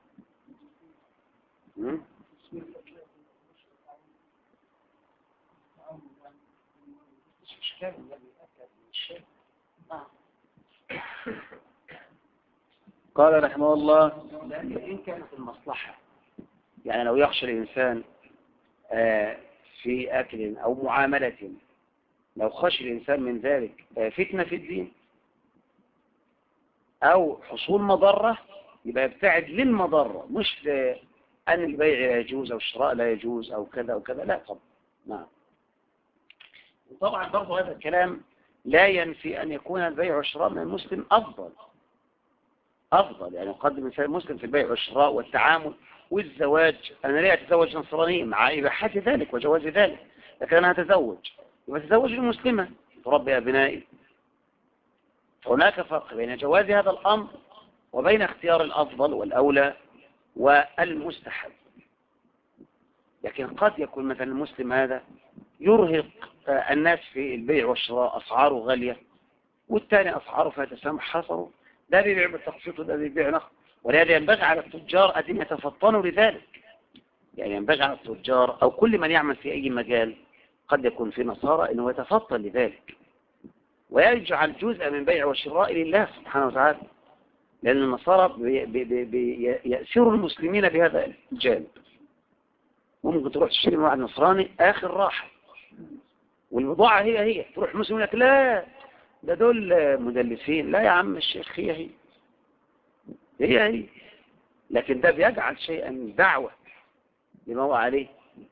قال رحمه الله: إن كانت المصلحة، يعني لو يخشى الإنسان في أكل أو معاملة، لو خشى الإنسان من ذلك فتنة في الدين أو حصول مضرة، يبقى يبتعد للمضرة، مش أن البيع لا يجوز أو الشراء لا يجوز أو كذا أو كذا، لا طبعا. نعم. وطبعا برضو هذا الكلام لا ينفي أن يكون البيع والشراء من المسلم أفضل، يعني يقدم الإنسان المسلم في البيع والشراء والتعامل والزواج. أنا لا أتزوج نصراني مع إباحة ذلك وجواز ذلك، لكن أنا أتزوج، يبقى أتزوج المسلمة تربي أبنائي. هناك فرق بين جواز هذا الأمر وبين اختيار الأفضل والأولى والمستحب. لكن قد يكون مثلا المسلم هذا يرهق الناس في البيع والشراء، أسعاره غالية، والثاني أسعاره فيها تسامح حصره، ده بيبيع بالتقسيط وده بيبيع نقد. ولهذا ينبغي على التجار أن يتفطنوا لذلك. يعني ينبغي على التجار أو كل من يعمل في أي مجال، قد يكون في نصارى، أنه يتفطن لذلك ويجعل جزء من بيع والشراء لله سبحانه وتعالى، لأن النصارى يأسروا المسلمين بهذا الجانب. ممكن تروح تشتري من واحد نصراني آخر راحة، والبضاعة هي تروح مسلم لك لا ده دول مدلسين. لا يا عم الشيخ، هي لكن ده بيجعل شيئا دعوة لما هو عليه،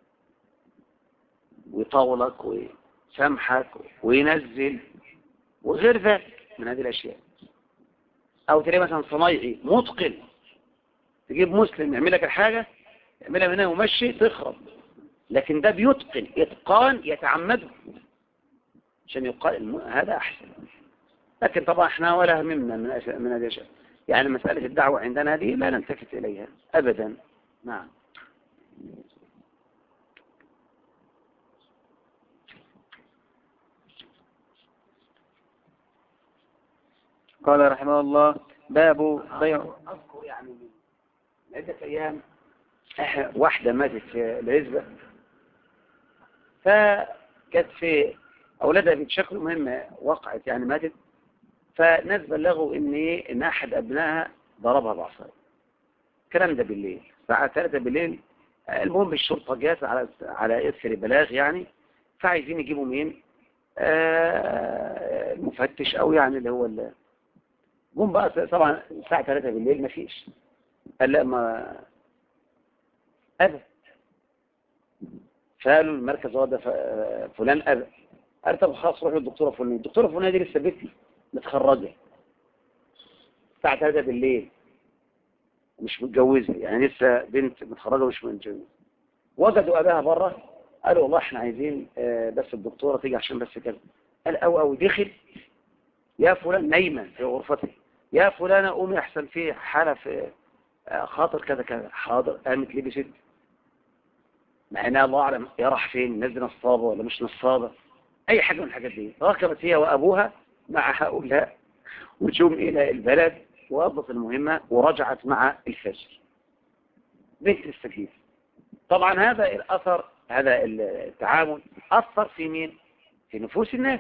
ويطولك ويسامحك وينزل وغير ذلك من هذه الأشياء. أو تلاقي مثلا صنايعي متقن، تجيب مسلم يعمل لك الحاجة يعملها منها ومشي تخرب، لكن ده بيتقن إتقان يتعمده عشان يقال هذا أحسن. لكن طبعا احنا ولا هممنا من هذه الأشياء، يعني مسألة الدعوة عندنا هذه لا نلتفت إليها أبدا. نعم. قال رحمه الله: باب بيع. أذكر يعني من عدة أيام واحدة ماتت في العزبة، فكانت في أولادها بيتشكلوا مهمة وقعت، يعني ماتت، فناس بلغوا إن أحد أبنائها ضربها بعصاية. الكلام ده بالليل الساعة 3 بالليل. المهم الشرطة جات على إثر بلاغ يعني، فعايزين يجيبوا مين؟ المفتش أو يعني اللي هو جم بقى. طبعا الساعة 3 بالليل ما فيش، قال لا ما أبى. فقالوا المركز هو ده فلان أبى. قال طب خلاص روحوا الدكتورة فلان. الدكتورة فلان دي لسه بنتي متخرجة الساعة 3 بالليل، مش متجوزة، يعني لسه بنت متخرجة مش متجوزة. وجدوا أباها بره، قالوا والله احنا عايزين بس الدكتورة تيجي عشان بس كده. قال أو دخل يا فلان نايمة في غرفته، يا فلانة قومي أحسن في حالة في خاطر كذا كذا. حاضر. قامت لبست، مع انها الله أعلم يا راح فين، الناس دي نصابة ولا مش نصابة، أي حاجة من الحاجات دي. ركبت هي وأبوها مع هؤلاء وجم إلى البلد وأضبط المهمة ورجعت مع الفجر. بنت السكينة. طبعا هذا الأثر، هذا التعامل أثر في مين؟ في نفوس الناس.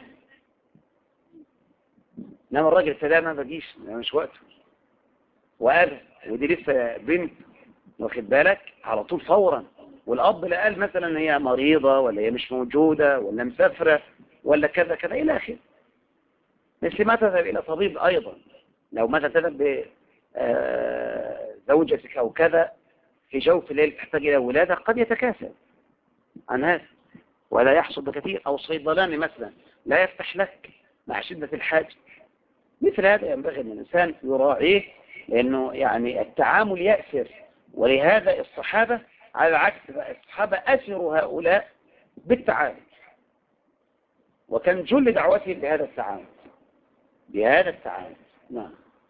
انما الراجل فده ما بجيش، مش وقته وقال، ودي لسه بنت، واخد بالك، على طول فورا والأب لا قال مثلا هي مريضة ولا هي مش موجودة ولا مسافرة ولا كذا كذا إلى آخره. مثل ما تذهب إلى طبيب أيضا، لو مثلا تذهب بزوجتك أو كذا في جوف الليل تحتاج إلى ولادة قد يتكاسل عن هذا ولا يحصل بكثير، أو صيدلاني مثلا لا يفتح لك مع شدة الحاجة. مثل هذا ينبغي أن الإنسان يراعيه، لأنه يعني التعامل يأثر. ولهذا الصحابة على العكس، الصحابة أسروا هؤلاء بالتعامل، وكان جل دعوتهم بهذا التعامل نعم.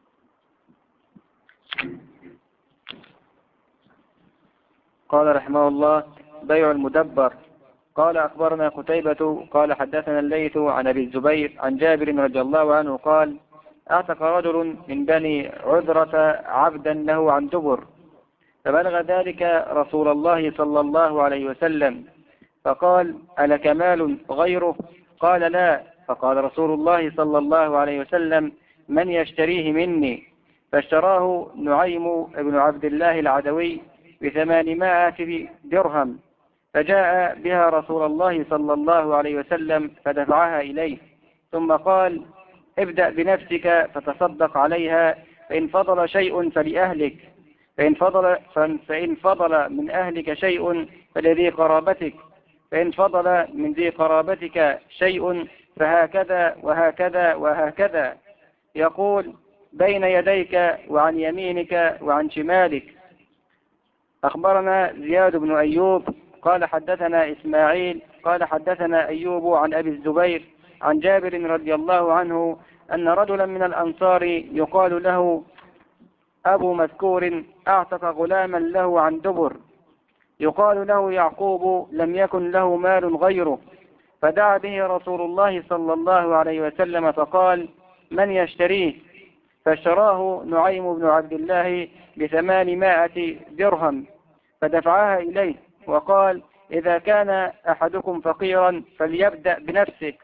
قال رحمه الله: بيع المدبر. قال أخبرنا قتيبة قال حدثنا الليث عن أبي الزبير عن جابر رضي الله عنه قال: أعتق رجل من بني عذرة عبدا له عن دبر، فبلغ ذلك رسول الله صلى الله عليه وسلم، فقال: ألك مال غيره؟ قال: لا. فقال رسول الله صلى الله عليه وسلم: من يشتريه مني؟ فاشتراه نعيم بن عبد الله العدوي ب800 درهم، فجاء بها رسول الله صلى الله عليه وسلم فدفعها إليه، ثم قال: ابدأ بنفسك فتصدق عليها، فإن فضل شيء فلأهلك، فإن فضل من أهلك شيء فلذي قرابتك، فإن فضل من ذي قرابتك شيء فهكذا وهكذا وهكذا، يقول: بين يديك وعن يمينك وعن شمالك. أخبرنا زياد بن أيوب قال حدثنا إسماعيل قال حدثنا أيوب عن أبي الزبير عن جابر رضي الله عنه أن رجلا من الأنصار يقال له أبو مذكور أعتق غلاما له عن دبر، يقال له يعقوب، لم يكن له مال غيره، فدعا به رسول الله صلى الله عليه وسلم فقال: من يشتريه؟ فاشتراه نعيم بن عبد الله ب800 درهم، فدفعها إليه وقال: إذا كان أحدكم فقيرا فليبدأ بنفسه،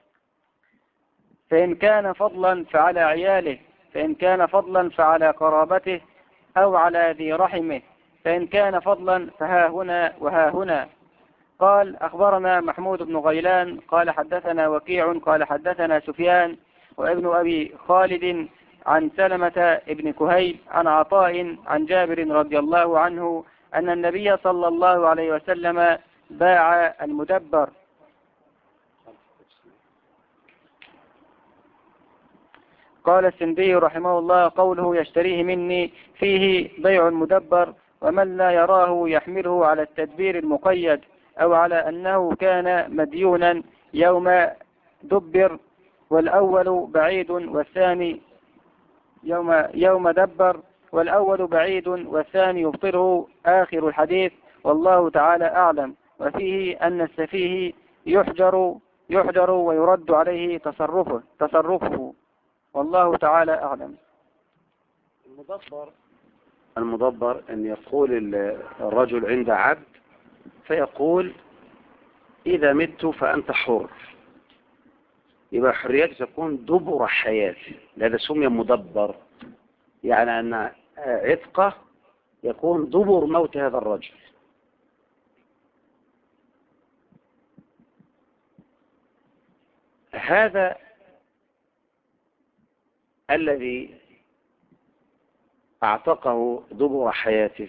فإن كان فضلا فعلى عياله، فإن كان فضلا فعلى قرابته أو على ذي رحمه، فإن كان فضلا فها هنا وها هنا. قال: أخبرنا محمود بن غيلان قال حدثنا وكيع قال حدثنا سفيان وابن أبي خالد عن سلمة ابن كهيل عن عطاء عن جابر رضي الله عنه أن النبي صلى الله عليه وسلم باع المدبر. قال السندي رحمه الله: قوله يشتريه مني فيه بيع المدبر، ومن لا يراه يحمله على التدبير المقيد، أو على أنه كان مديونا يوم دبر، والأول بعيد والثاني يوم دبر، والأول بعيد والثاني يبطله آخر الحديث، والله تعالى أعلم. وفيه أن السفيه يحجر ويرد عليه تصرفه، والله تعالى أعلم. المدبر أن يقول الرجل عند عبد فيقول: إذا مت فأنت حر، يبقى حريته تكون دبر حياته، لهذا سمي مدبر، يعني أن عتقه يكون دبر موت هذا الرجل. هذا الذي اعتقه دبر حياته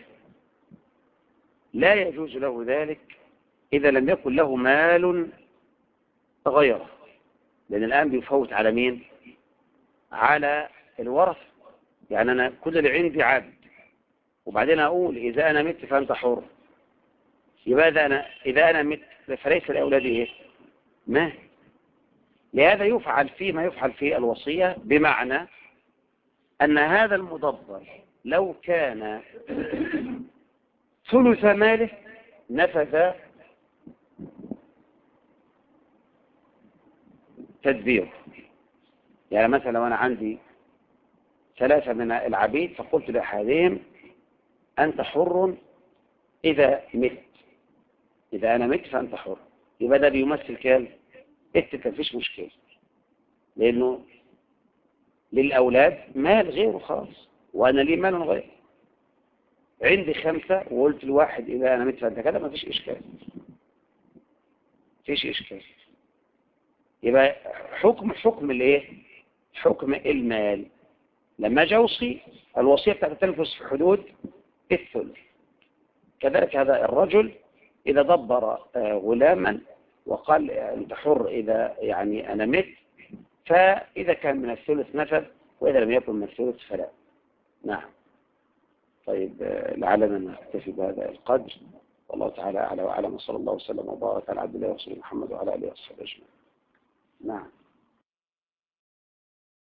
لا يجوز له ذلك إذا لم يكن له مال غيره، لأن الآن بيفوت على مين؟ على الورث. يعني أنا كل اللي عندي عبد، وبعدين أقول إذا أنا مت فأنت حر، يبقى إذا أنا مت فليس لأولادي إيه؟ ما لهذا يفعل فيه ما يفعل في الوصية، بمعنى أن هذا المدبر لو كان ثلث ماله نفذ تدبير. يعني مثلا لو أنا عندي 3 من العبيد فقلت لأحدهم: أنت حر إذا مت، إذا أنا مت فأنت حر، يبقى ده بيمثل كام؟ مفيش مشكلة، لأنه للأولاد مال غيره خالص، وأنا لي مال غير. عندي 5 وقلت الواحد إذا أنا مت فأنت كذا، ما فيش إشكال، فيش إشكال. يبقى حكم الإيه؟ حكم المال. لما أجي أوصي، الوصية بتاعت تنفذ في حدود الثلث. كذلك هذا الرجل إذا دبر غلاما وقال أنت حر إذا يعني أنا مت، فإذا كان من الثلث نفذ، وإذا لم يكن من الثلث فلا. نعم. طيب لعلنا نكتفي بهذا القدر، والله تعالى أعلى وأعلم، وصلى الله وسلم وبارك على عبد الله ورسوله محمد وعلى آله وصحبه أجمعين. نعم.